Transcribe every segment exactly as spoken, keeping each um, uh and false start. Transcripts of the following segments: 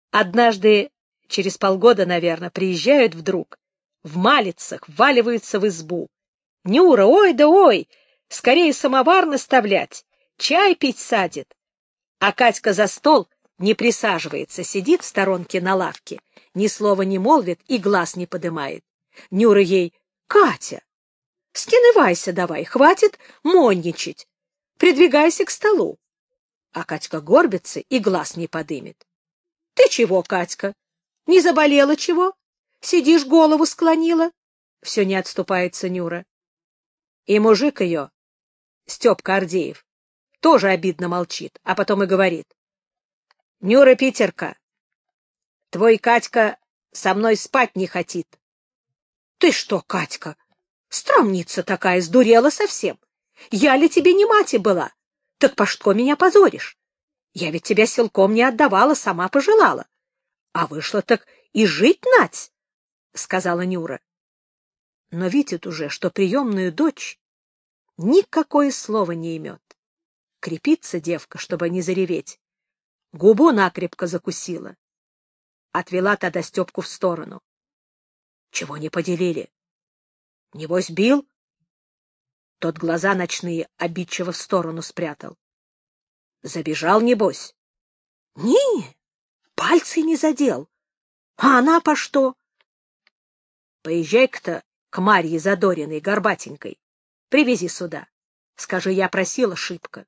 Однажды, через полгода, наверное, приезжают вдруг, в малицах, вваливаются в избу. Нюра, ой да ой, скорее самовар наставлять, чай пить садит. А Катька за стол не присаживается, сидит в сторонке на лавке, ни слова не молвит и глаз не подымает. Нюра ей: «Катя, скинывайся давай, хватит монничать, придвигайся к столу». А Катька горбится и глаз не подымет. «Ты чего, Катька? Не заболела чего? Сидишь, голову склонила?» Все не отступается Нюра. И мужик ее, Степка Ордеев, тоже обидно молчит, а потом и говорит: «Нюра Питерка, твой Катька со мной спать не хотит». «Ты что, Катька, стромница такая, сдурела совсем? Я ли тебе не мать была? Так по что меня позоришь? Я ведь тебя силком не отдавала, сама пожелала. А вышло так и жить нать», — сказала Нюра. Но видит уже, что приемную дочь никакое слово не имет. Крепится девка, чтобы не зареветь. Губу накрепко закусила. Отвела тогда Степку в сторону. «Чего не поделили? Небось, бил?» Тот глаза ночные обидчиво в сторону спрятал. «Забежал, небось?» «Не, пальцы не задел. А она по что?» «Поезжай-ка-то к Марье Задориной, горбатенькой. Привези сюда. Скажи, я просила шибко».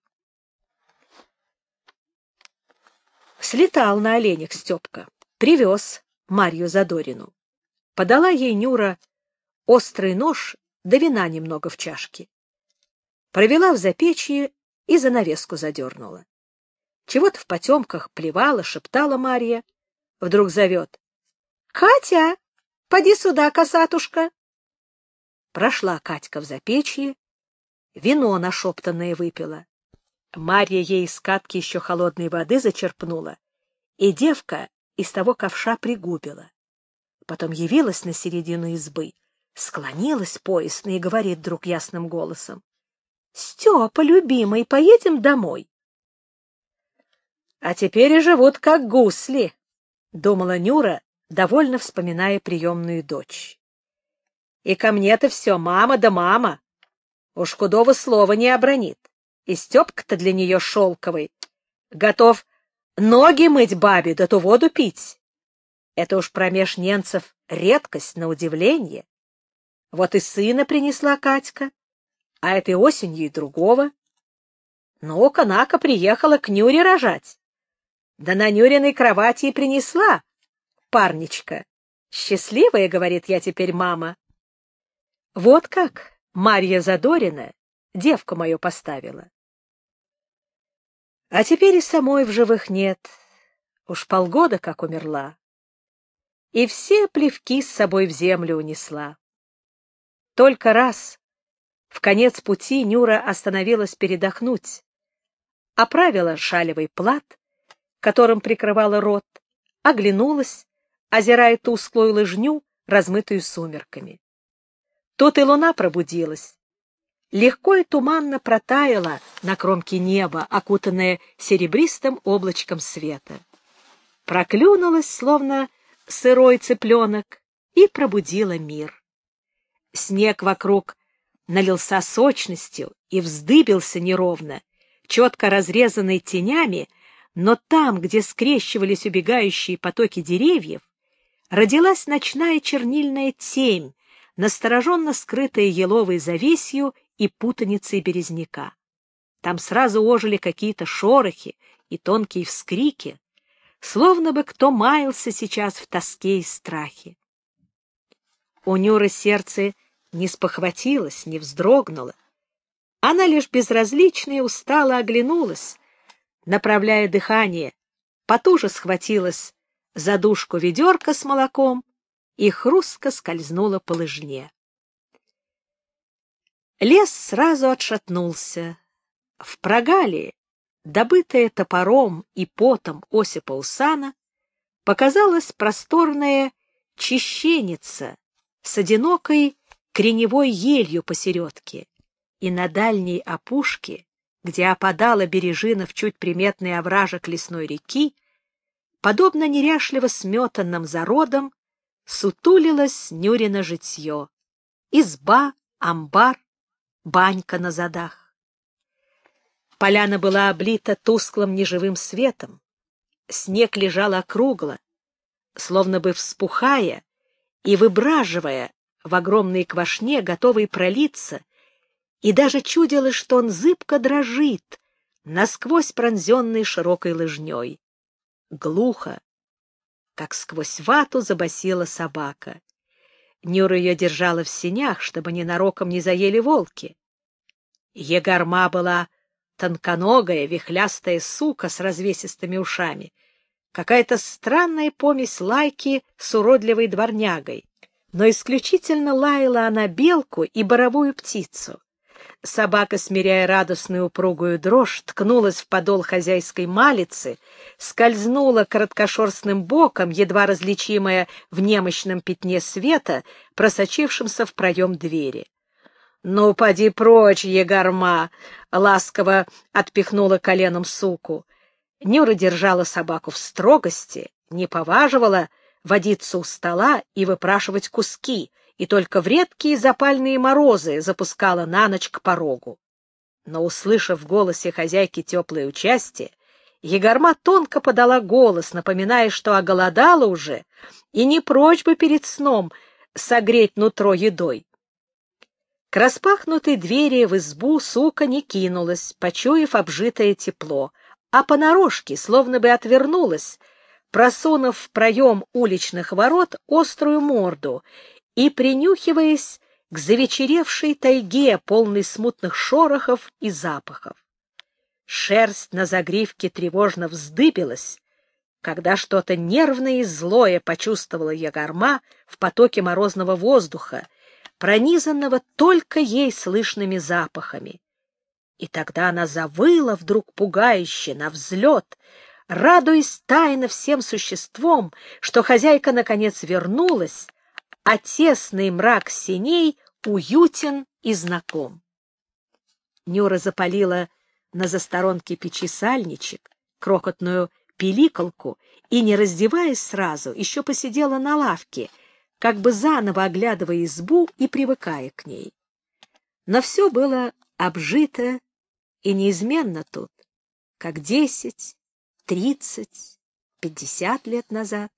Слетал на оленях Степка, привез Марью Задорину. Подала ей Нюра острый нож да вина немного в чашке. Провела в запечье и занавеску задернула. Чего-то в потемках плевала, шептала Марья. Вдруг зовет: «Катя, поди сюда, косатушка». Прошла Катька в запечье, вино нашептанное выпила. Марья ей из катки еще холодной воды зачерпнула, и девка из того ковша пригубила. Потом явилась на середину избы, склонилась поясно и говорит вдруг ясным голосом: «Степа, любимый, поедем домой». «А теперь и живут как гусли», — думала Нюра, довольно вспоминая приемную дочь. «И ко мне-то все мама да мама. Уж худого слова не обронит. И Степка-то для нее шелковый. Готов ноги мыть бабе, да ту воду пить. Это уж промеж ненцев редкость на удивление. Вот и сына принесла Катька, а этой осенью и другого. Ну-ка, на-ка, приехала к Нюре рожать. Да на Нюриной кровати и принесла парничка. Счастливая, говорит, я теперь мама». Вот как Марья Задорина девку мою поставила. А теперь и самой в живых нет. Уж полгода как умерла. И все плевки с собой в землю унесла. Только раз, в конец пути, Нюра остановилась передохнуть, оправила шалевый плат, которым прикрывала рот, оглянулась, озирая тусклую лыжню, размытую сумерками. Тут и луна пробудилась. Легко и туманно протаяла на кромке неба, окутанная серебристым облачком света. Проклюнулась, словно сырой цыпленок, и пробудила мир. Снег вокруг налился сочностью и вздыбился неровно, четко разрезанный тенями, но там, где скрещивались убегающие потоки деревьев, родилась ночная чернильная темь, настороженно скрытая еловой завесью и путаницей березняка. Там сразу ожили какие-то шорохи и тонкие вскрики, словно бы кто маялся сейчас в тоске и страхе. У Нюры сердце не спохватилось, не вздрогнуло. Она лишь безразлично и устало оглянулась, направляя дыхание, потуже схватилась за дужку ведерка с молоком и хрустко скользнула по лыжне. Лес сразу отшатнулся. В прогале, добытая топором и потом Осипа Усана, показалась просторная чищеница с одинокой креневой елью посередке, и на дальней опушке, где опадала бережина в чуть приметный овражек лесной реки, подобно неряшливо сметанным зародам, сутулилось Нюрино житье. Изба, амбар, банька на задах. Поляна была облита тусклым неживым светом. Снег лежал округло, словно бы вспухая и выбраживая в огромной квашне, готовый пролиться, и даже чудилось, что он зыбко дрожит, насквозь пронзенный широкой лыжней. Глухо, как сквозь вату, забасила собака. Нюра ее держала в сенях, чтобы ненароком не заели волки. Егорма была тонконогая, вихлястая сука с развесистыми ушами, какая-то странная помесь лайки с уродливой дворнягой, но исключительно лаяла она белку и боровую птицу. Собака, смиряя радостную упругую дрожь, ткнулась в подол хозяйской малицы, скользнула короткошерстным боком, едва различимая в немощном пятне света, просочившемся в проем двери. — Ну, поди прочь, Егорма! — ласково отпихнула коленом суку. Нюра держала собаку в строгости, не поваживала водиться у стола и выпрашивать куски, и только в редкие запальные морозы запускала на ночь к порогу. Но, услышав в голосе хозяйки теплое участие, Егорма тонко подала голос, напоминая, что оголодала уже и не прочь бы перед сном согреть нутро едой. К распахнутой двери в избу сука не кинулась, почуяв обжитое тепло, а понарошке, словно бы отвернулась, просунув в проем уличных ворот острую морду и принюхиваясь к завечеревшей тайге, полной смутных шорохов и запахов. Шерсть на загривке тревожно вздыбилась, когда что-то нервное и злое почувствовала Егорма в потоке морозного воздуха, пронизанного только ей слышными запахами. И тогда она завыла вдруг пугающе, навзлет, радуясь тайно всем существом, что хозяйка наконец вернулась, а тесный мрак сеней уютен и знаком. Нюра запалила на засторонке печи сальничек, крохотную пиликолку и, не раздеваясь сразу, еще посидела на лавке, как бы заново оглядывая избу и привыкая к ней. Но все было обжито и неизменно тут, как десять, тридцать, пятьдесят лет назад.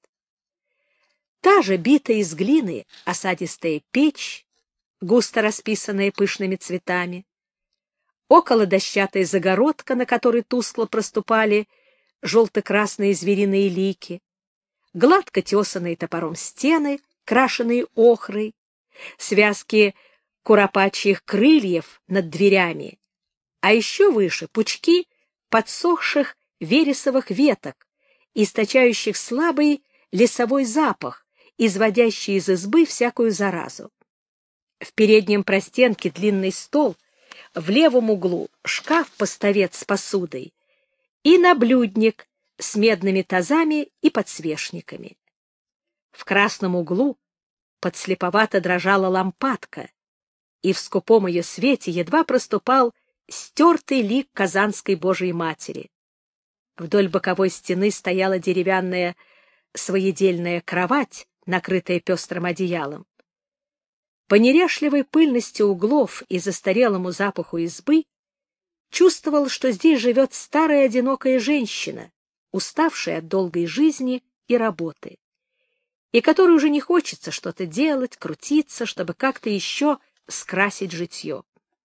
Та же битая из глины осадистая печь, густо расписанная пышными цветами, около дощатая загородка, на которой тускло проступали желто-красные звериные лики, гладко тесанные топором стены, крашеные охрой, связки куропачьих крыльев над дверями, а еще выше пучки подсохших вересовых веток, источающих слабый лесовой запах, изводящий из избы всякую заразу. В переднем простенке длинный стол, в левом углу шкаф-поставец с посудой и наблюдник с медными тазами и подсвечниками. В красном углу подслеповато дрожала лампадка, и в скупом ее свете едва проступал стертый лик Казанской Божией Матери. Вдоль боковой стены стояла деревянная своедельная кровать, накрытая пестрым одеялом. По неряшливой пыльности углов и застарелому запаху избы чувствовал, что здесь живет старая одинокая женщина, уставшая от долгой жизни и работы, и которой уже не хочется что-то делать, крутиться, чтобы как-то еще скрасить житье.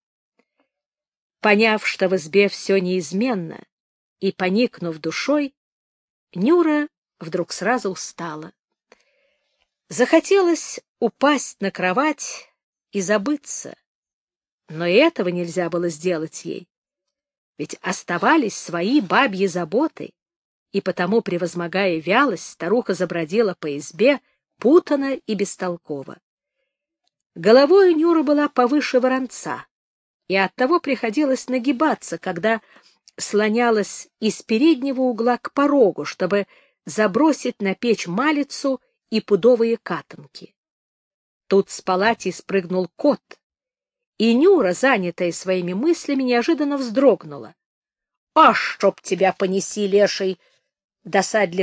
Поняв, что в избе все неизменно, и поникнув душой, Нюра вдруг сразу устала. Захотелось упасть на кровать и забыться, но и этого нельзя было сделать ей, ведь оставались свои бабьи заботы, и потому, превозмогая вялость, старуха забродила по избе путано и бестолково. Головой у Нюры была повыше воронца, и оттого приходилось нагибаться, когда слонялась из переднего угла к порогу, чтобы забросить на печь малицу и пудовые катанки. Тут с палати спрыгнул кот, и Нюра, занятая своими мыслями, неожиданно вздрогнула. — А чтоб тебя понеси, леший! — досадливо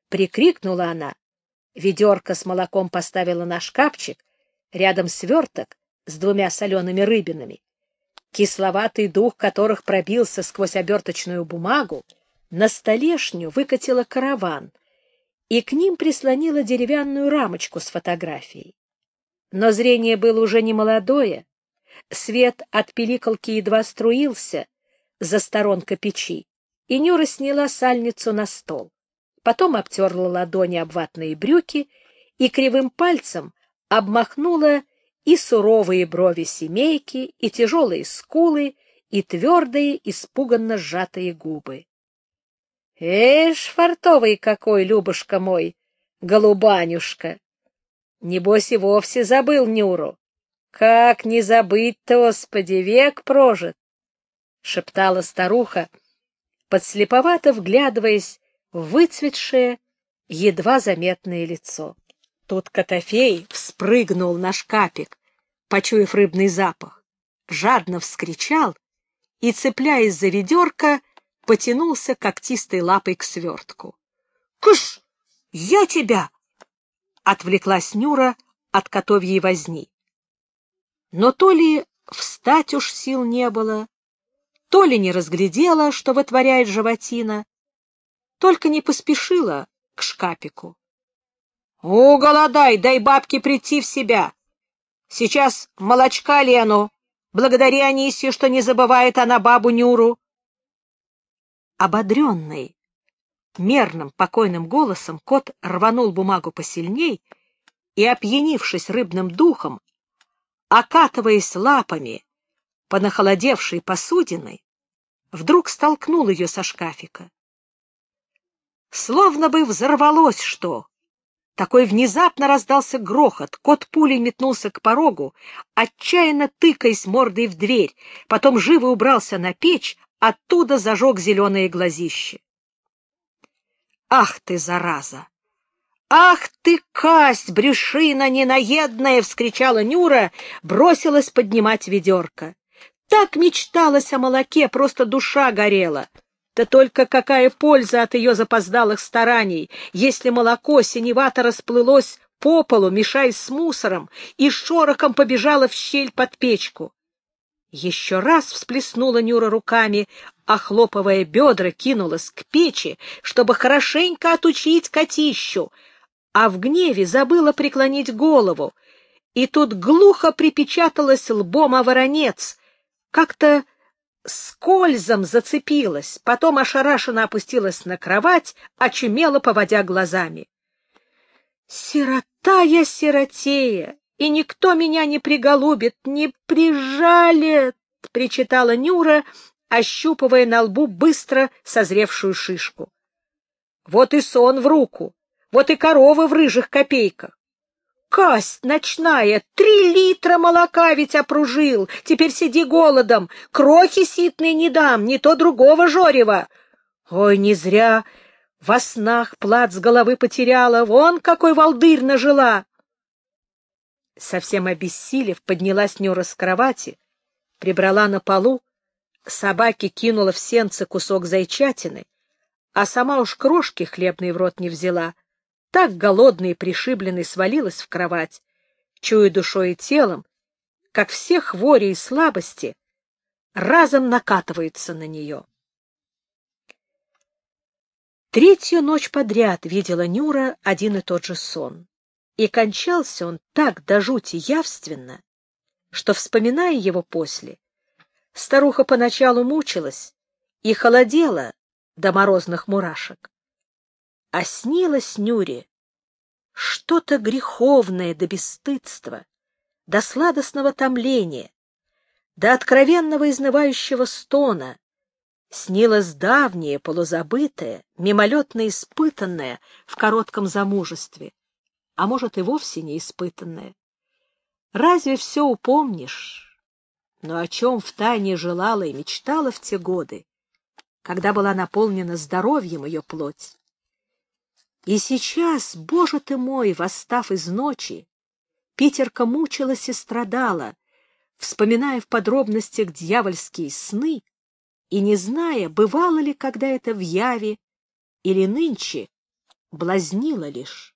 — прикрикнула она. Ведерко с молоком поставила на шкафчик, рядом сверток с двумя солеными рыбинами, кисловатый дух которых пробился сквозь оберточную бумагу, на столешню выкатила караван и к ним прислонила деревянную рамочку с фотографией. Но зрение было уже не молодое, свет от пиликалки едва струился за сторонка печи, и Нюра сняла сальницу на стол. Потом обтерла ладони об ватные брюки и кривым пальцем обмахнула и суровые брови семейки, и тяжелые скулы, и твердые, испуганно сжатые губы. — Эш, фартовый какой, Любушка мой, голубанюшка! Небось и вовсе забыл Нюру. Как не забыть-то, Господи, век прожит! — шептала старуха, подслеповато вглядываясь в выцветшее, едва заметное лицо. Тут Котофей вспрыгнул на шкапик, почуяв рыбный запах, жадно вскричал и, цепляясь за ведерко, потянулся когтистой лапой к свертку. — Кыш! Я тебя! — отвлеклась Нюра от котовьей возни. Но то ли встать уж сил не было, то ли не разглядела, что вытворяет животина, только не поспешила к шкапику. — О, голодай, дай бабке прийти в себя! Сейчас молочка Лену, благодари Анисью, что не забывает она бабу Нюру. Ободренный мерным покойным голосом, кот рванул бумагу посильней и, опьянившись рыбным духом, окатываясь лапами по нахолодевшей посудиной, вдруг столкнул ее со шкафика. Словно бы взорвалось что. Такой внезапно раздался грохот, кот пулей метнулся к порогу, отчаянно тыкаясь мордой в дверь, потом живо убрался на печь, оттуда зажег зеленые глазища. «Ах ты, зараза! Ах ты, касть, брюшина ненаедная!» — вскричала Нюра, бросилась поднимать ведерко. Так мечталась о молоке, просто душа горела. Да только какая польза от ее запоздалых стараний, если молоко синевато расплылось по полу, мешаясь с мусором, и шорохом побежало в щель под печку. Еще раз всплеснула Нюра руками, охлопывая бедра, кинулась к печи, чтобы хорошенько отучить котищу, а в гневе забыла преклонить голову, и тут глухо припечаталась лбом о воронец, как-то скользом зацепилась, потом ошарашенно опустилась на кровать, очумело поводя глазами. «Сирота я, сиротея, и никто меня не приголубит, не прижалит!» — причитала Нюра, ощупывая на лбу быстро созревшую шишку. «Вот и сон в руку, вот и коровы в рыжих копейках. Касть ночная, три литра молока ведь опружил, теперь сиди голодом, крохи ситные не дам, не то другого жорева. Ой, не зря во снах плат с головы потеряла, вон какой волдырь нажила!» Совсем обессилев, поднялась Нюра с кровати, прибрала на полу, собаке кинула в сенце кусок зайчатины, а сама уж крошки хлебной в рот не взяла, так голодной и пришибленной свалилась в кровать, чуя душой и телом, как все хвори и слабости разом накатываются на нее. Третью ночь подряд видела Нюра один и тот же сон, и кончался он так до жути явственно, что, вспоминая его после, старуха поначалу мучилась и холодела до морозных мурашек. А снилось Нюре что-то греховное до бесстыдства, до сладостного томления, до откровенного изнывающего стона. Снилось давнее, полузабытое, мимолетно испытанное в коротком замужестве, а может и вовсе не испытанное. Разве все упомнишь? Но о чем втайне желала и мечтала в те годы, когда была наполнена здоровьем ее плоть? И сейчас, Боже ты мой, восстав из ночи, Питерка мучилась и страдала, вспоминая в подробностях дьявольские сны и не зная, бывало ли когда это в яве или нынче блазнила лишь.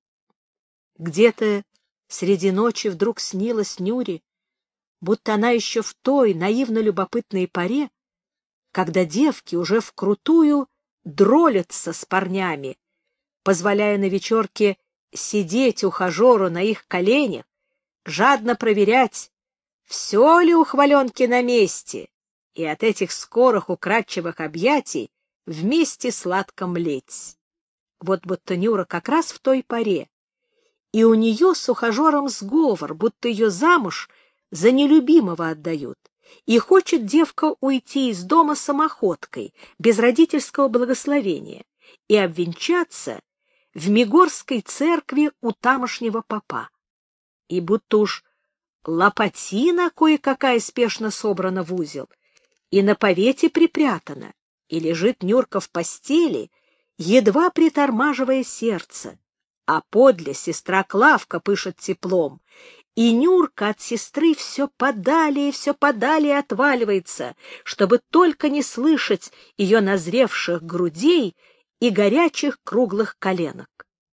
Где-то среди ночи вдруг снилась Нюре, будто она еще в той наивно-любопытной поре, когда девки уже вкрутую дролятся с парнями, позволяя на вечерке сидеть ухажеру на их коленях, жадно проверять, все ли у хваленки на месте, и от этих скорых украдчивых объятий вместе сладко млеть. Вот будто Нюра как раз в той поре, и у нее с ухажером сговор, будто ее замуж за нелюбимого отдают, и хочет девка уйти из дома самоходкой, без родительского благословения, и обвенчаться в Мигорской церкви у тамошнего попа. И будто уж лопатина кое-какая спешно собрана в узел, и на повете припрятана, и лежит Нюрка в постели, едва притормаживая сердце, а подле сестра Клавка пышет теплом, и Нюрка от сестры все подалее, все подалее отваливается, чтобы только не слышать ее назревших грудей и горячих круглых коленок.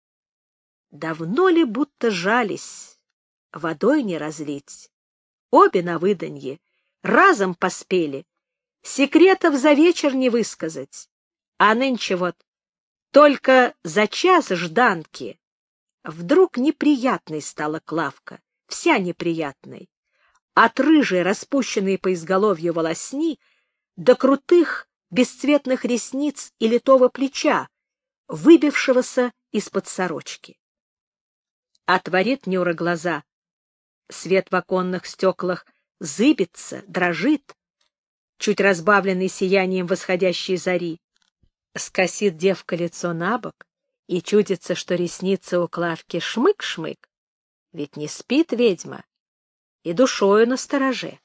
Давно ли будто жались, водой не разлить? Обе на выданье, разом поспели, секретов за вечер не высказать. А нынче вот только за час жданки вдруг неприятной стала Клавка, вся неприятной. От рыжей, распущенной по изголовью волосни до крутых бесцветных ресниц и литого плеча, выбившегося из-под сорочки. Отворит Нюра глаза. Свет в оконных стеклах зыбится, дрожит, чуть разбавленный сиянием восходящей зари. Скосит девка лицо набок, и чудится, что ресницы у Клавки шмык-шмык. Ведь не спит ведьма, и душою настороже.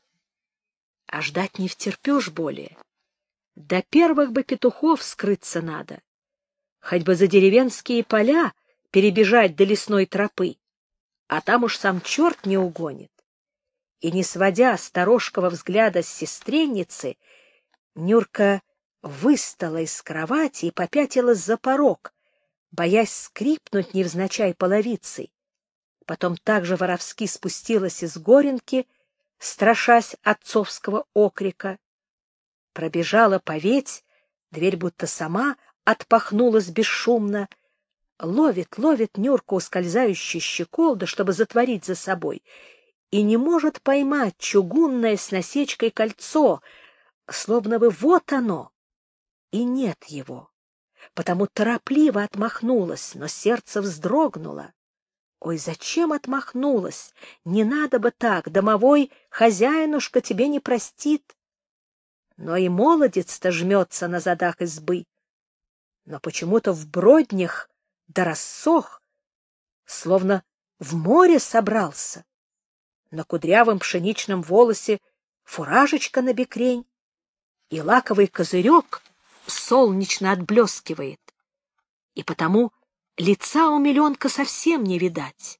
А ждать не втерпешь более. До первых бы петухов скрыться надо. Хоть бы за деревенские поля перебежать до лесной тропы, а там уж сам черт не угонит. И, не сводя сторожкого взгляда с сестренницы, Нюрка выстала из кровати и попятилась за порог, боясь скрипнуть невзначай половицей. Потом также воровски спустилась из горенки, страшась отцовского окрика. Пробежала поветь, дверь будто сама отпахнулась бесшумно. Ловит, ловит Нюрка ускользающий щеколду, чтобы затворить за собой, и не может поймать чугунное с насечкой кольцо, словно бы вот оно, и нет его. Потому торопливо отмахнулась, но сердце вздрогнуло. Ой, зачем отмахнулась? Не надо бы так, домовой хозяинушка тебе не простит. Но и молодец-то жмется на задах избы. Но почему-то в броднях да рассох, словно в море собрался. На кудрявом пшеничном волосе фуражечка на бекрень, и лаковый козырек солнечно отблескивает, и потому лица у миллионка совсем не видать.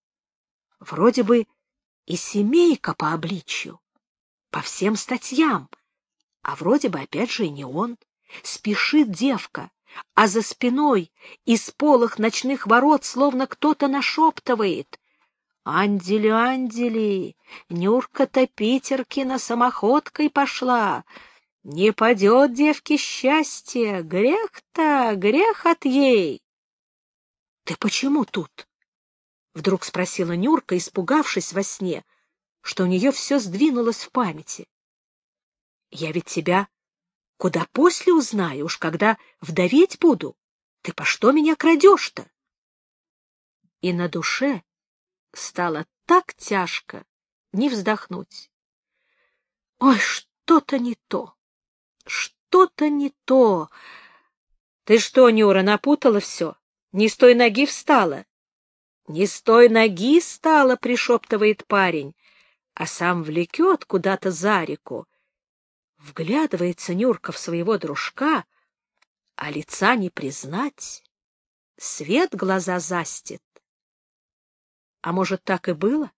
Вроде бы и семейка по обличью, по всем статьям, а вроде бы опять же и не он. Спешит девка, а за спиной из полых ночных ворот словно кто-то нашептывает: «Андели, андели, Нюрка-то Питеркина самоходкой пошла. Не падет девке счастье, грех-то, грех от ей». «Ты почему тут?» — вдруг спросила Нюрка, испугавшись во сне, что у нее все сдвинулось в памяти. «Я ведь тебя куда после узнаю, уж когда вдоветь буду. Ты по что меня крадешь-то?» И на душе стало так тяжко не вздохнуть. Ой, что-то не то, что-то не то. Ты что, Нюра, напутала все? Не с той ноги встала? Не с той ноги стала, пришептывает парень, а сам влекет куда-то за реку. Вглядывается Нюрка в своего дружка, а лица не признать. Свет глаза застит. А может, так и было?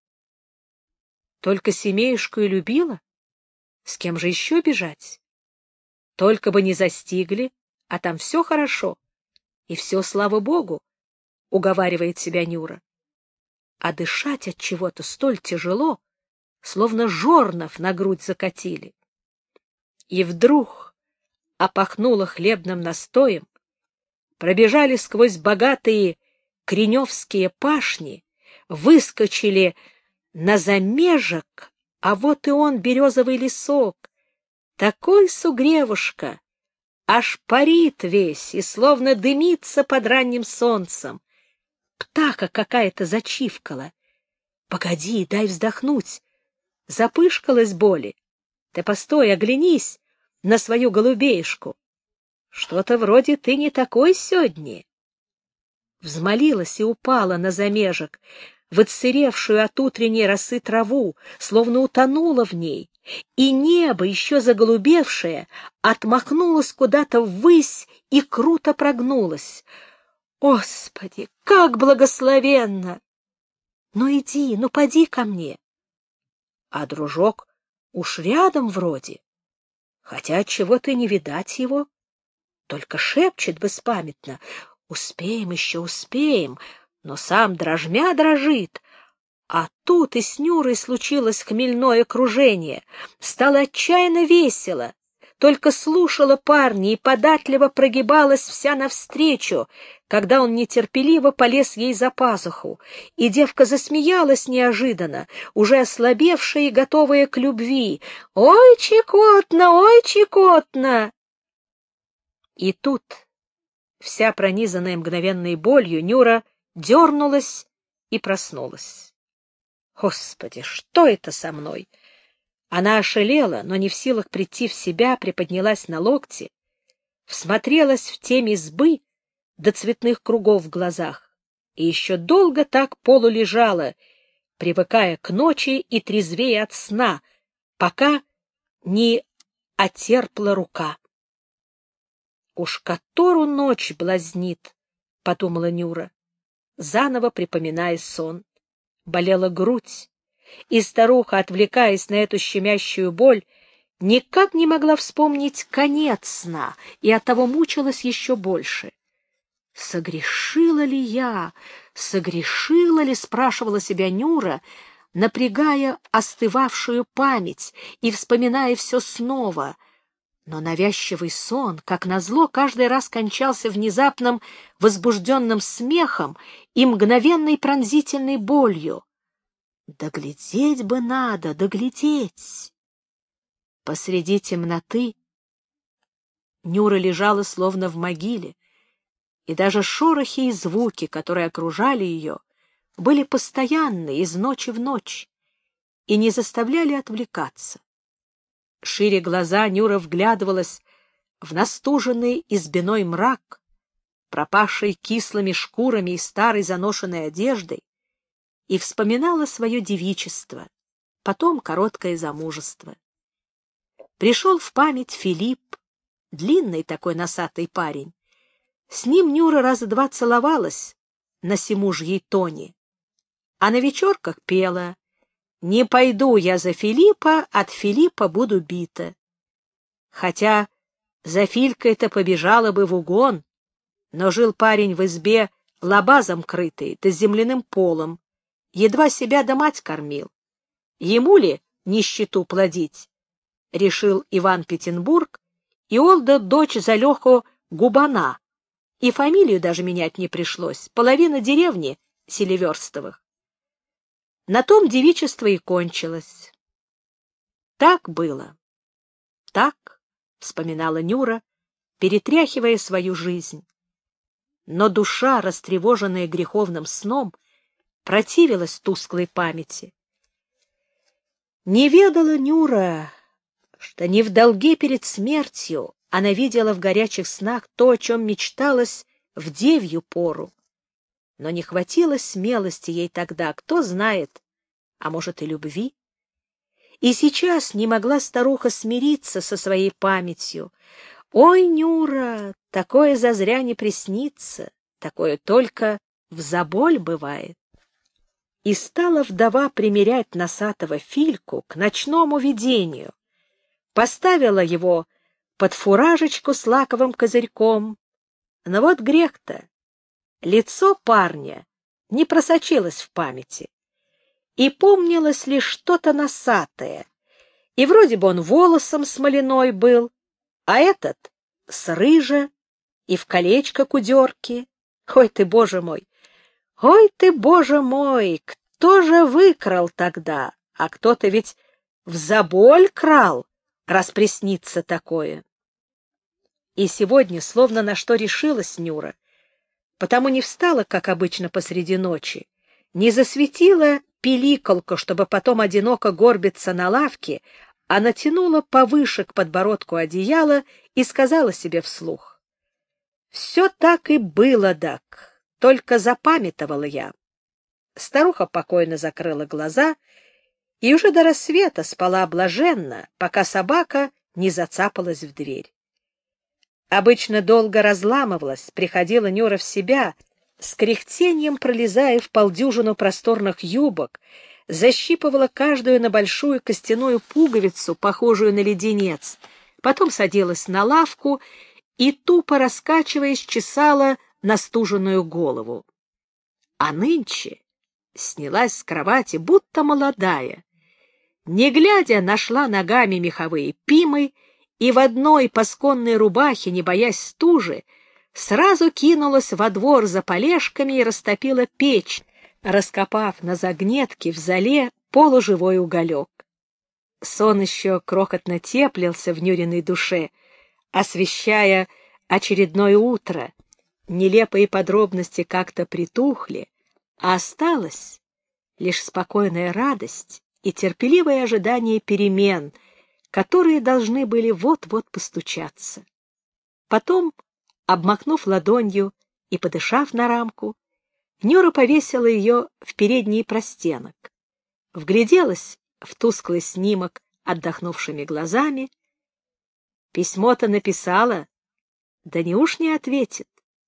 Только семеюшку и любила? С кем же еще бежать? Только бы не застигли, а там все хорошо. И все, слава богу, — уговаривает себя Нюра. А дышать от чего-то столь тяжело, словно жорнов на грудь закатили. И вдруг опахнуло хлебным настоем, пробежали сквозь богатые креневские пашни, выскочили на замежек, а вот и он, березовый лесок, такой сугревушка, аж парит весь и словно дымится под ранним солнцем. Птаха какая-то зачивкала. Погоди, дай вздохнуть. Запышкалась боли. Ты постой, оглянись на свою голубеюшку. Что-то вроде ты не такой сегодня. Взмолилась и упала на замежек, в отсыревшую от утренней росы траву, словно утонула в ней, и небо, еще заголубевшее, отмахнулось куда-то ввысь и круто прогнулось. Господи, как благословенно! Ну иди, ну поди ко мне. А дружок уж рядом вроде, хотя чего ты не видать его, только шепчет беспамятно: успеем еще, успеем, но сам дрожмя дрожит. А тут и с Нюрой случилось хмельное кружение, стало отчаянно весело. Только слушала парня и податливо прогибалась вся навстречу, когда он нетерпеливо полез ей за пазуху, и девка засмеялась неожиданно, уже ослабевшая и готовая к любви. «Ой, чекотно, ой, чекотно!» И тут, вся пронизанная мгновенной болью, Нюра дернулась и проснулась. «Господи, что это со мной?» Она ошалела, но не в силах прийти в себя, приподнялась на локти, всмотрелась в темь избы до цветных кругов в глазах и еще долго так полулежала, привыкая к ночи и трезвее от сна, пока не отерпла рука. «Уж которую ночь блазнит», — подумала Нюра, заново припоминая сон. Болела грудь, и старуха, отвлекаясь на эту щемящую боль, никак не могла вспомнить конец сна и оттого мучилась еще больше. «Согрешила ли я? Согрешила ли?» — спрашивала себя Нюра, напрягая остывавшую память и вспоминая все снова. Но навязчивый сон, как назло, каждый раз кончался внезапным возбужденным смехом и мгновенной пронзительной болью. Доглядеть бы надо, доглядеть. Посреди темноты Нюра лежала словно в могиле, и даже шорохи и звуки, которые окружали ее, были постоянны из ночи в ночь и не заставляли отвлекаться. Шире глаза Нюра вглядывалась в настуженный избиной мрак, пропавший кислыми шкурами и старой заношенной одеждой, и вспоминала свое девичество, потом короткое замужество. Пришел в память Филипп, длинный такой носатый парень. С ним Нюра раза два целовалась на семужьей тоне, а на вечерках пела: «Не пойду я за Филиппа, от Филиппа буду бита». Хотя за Филькой-то побежала бы в угон, но жил парень в избе лабазом крытый, да с земляным полом, едва себя да мать кормил. Ему ли нищету плодить? Решил Иван Петербург и отдал дочь за Леху Губана, и фамилию даже менять не пришлось, половина деревни Селиверстовых. На том девичество и кончилось. Так было, так, — вспоминала Нюра, перетряхивая свою жизнь. Но душа, растревоженная греховным сном, противилась тусклой памяти. Не ведала Нюра, что не в долге перед смертью она видела в горячих снах то, о чем мечталось в девью пору. Но не хватило смелости ей тогда, кто знает, а может и любви. И сейчас не могла старуха смириться со своей памятью. Ой, Нюра, такое зазря не приснится, такое только в заболь бывает. И стала вдова примерять носатого Фильку к ночному видению, поставила его под фуражечку с лаковым козырьком, Но вот грех-то. Лицо парня не просочилось в памяти, и помнилось лишь что-то носатое, и вроде бы он волосом смоляной был, а этот с рыжа и в колечко кудерки. Ой ты, боже мой! Ой ты, боже мой! Кто же выкрал тогда? А кто-то ведь в заболь крал, раз приснится такое. И сегодня словно на что решилась Нюра, потому не встала, как обычно, посреди ночи, не засветила пиликолку, чтобы потом одиноко горбиться на лавке, а натянула повыше к подбородку одеяло и сказала себе вслух: «Все так и было, дак, только запамятовала я». Старуха покойно закрыла глаза и уже до рассвета спала блаженно, пока собака не зацапалась в дверь. Обычно долго разламывалась, приходила Нюра в себя, с кряхтением пролезая в полдюжину просторных юбок, защипывала каждую на большую костяную пуговицу, похожую на леденец, потом садилась на лавку и, тупо раскачиваясь, чесала настуженную голову. А нынче снялась с кровати, будто молодая. Не глядя, нашла ногами меховые пимы и в одной пасконной рубахе, не боясь стужи, сразу кинулась во двор за полежками и растопила печь, раскопав на загнетке в золе полуживой уголек. Сон еще крохотно теплился в Нюриной душе, освещая очередное утро. Нелепые подробности как-то притухли, а осталась лишь спокойная радость и терпеливое ожидание перемен, которые должны были вот-вот постучаться. Потом, обмакнув ладонью и подышав на рамку, Нюра повесила ее в передний простенок, вгляделась в тусклый снимок отдохнувшими глазами. Письмо-то написала, да неуж не ответит.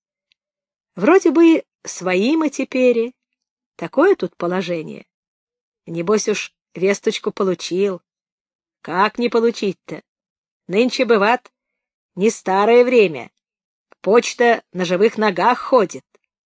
Вроде бы свои мы теперь, такое тут положение. Небось уж весточку получил. Как не получить-то? Нынче, бывает, не старое время. Почта на живых ногах ходит.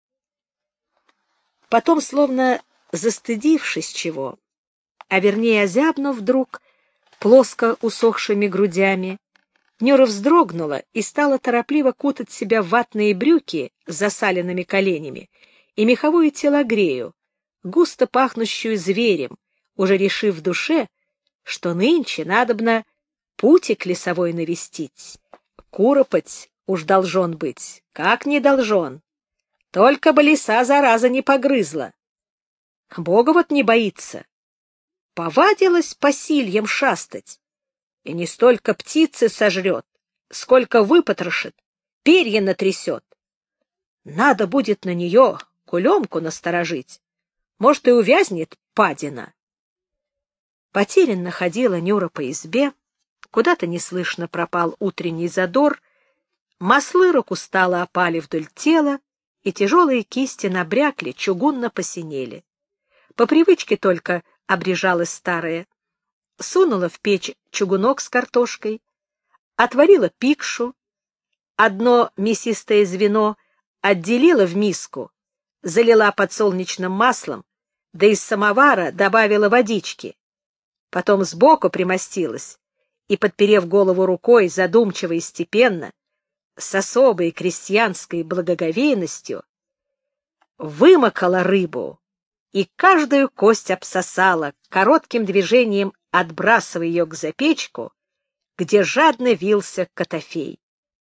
Потом, словно застыдившись чего, а вернее озябнув вдруг плоско усохшими грудями, Нюра вздрогнула и стала торопливо кутать себя в ватные брюки с засаленными коленями и меховую телогрею, густо пахнущую зверем, уже решив в душе, что нынче надобно путик лесовой навестить. Куропать уж должен быть, как не должен. Только бы лиса зараза не погрызла. Бога вот не боится. Повадилась по сильям шастать, и не столько птицы сожрет, сколько выпотрошит, перья натрясет. Надо будет на нее кулемку насторожить. Может, и увязнет падина. Потерянно ходила Нюра по избе, куда-то неслышно пропал утренний задор, маслы рук устало опали вдоль тела, и тяжелые кисти набрякли, чугунно посинели. По привычке только обрежалась старая. Сунула в печь чугунок с картошкой, отварила пикшу, одно мясистое звено отделила в миску, залила подсолнечным маслом, да из самовара добавила водички. Потом сбоку примостилась и, подперев голову рукой, задумчиво и степенно, с особой крестьянской благоговейностью, вымокала рыбу и каждую кость обсосала, коротким движением отбрасывая ее к запечку, где жадно вился котофей.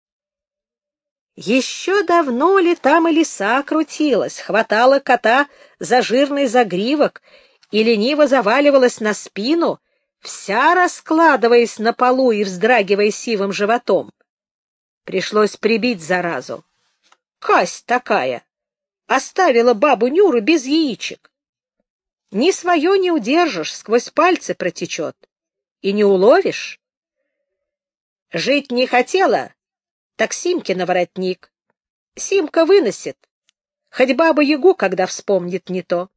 Еще давно ли там и лиса крутилась, хватала кота за жирный загривок и лениво заваливалась на спину, вся раскладываясь на полу и вздрагивая сивым животом. Пришлось прибить заразу. Касть такая! Оставила бабу Нюру без яичек. Ни свое не удержишь, сквозь пальцы протечет. И не уловишь. Жить не хотела, так Симкина воротник. Симка выносит. Хоть бабу-ягу, когда вспомнит, не то.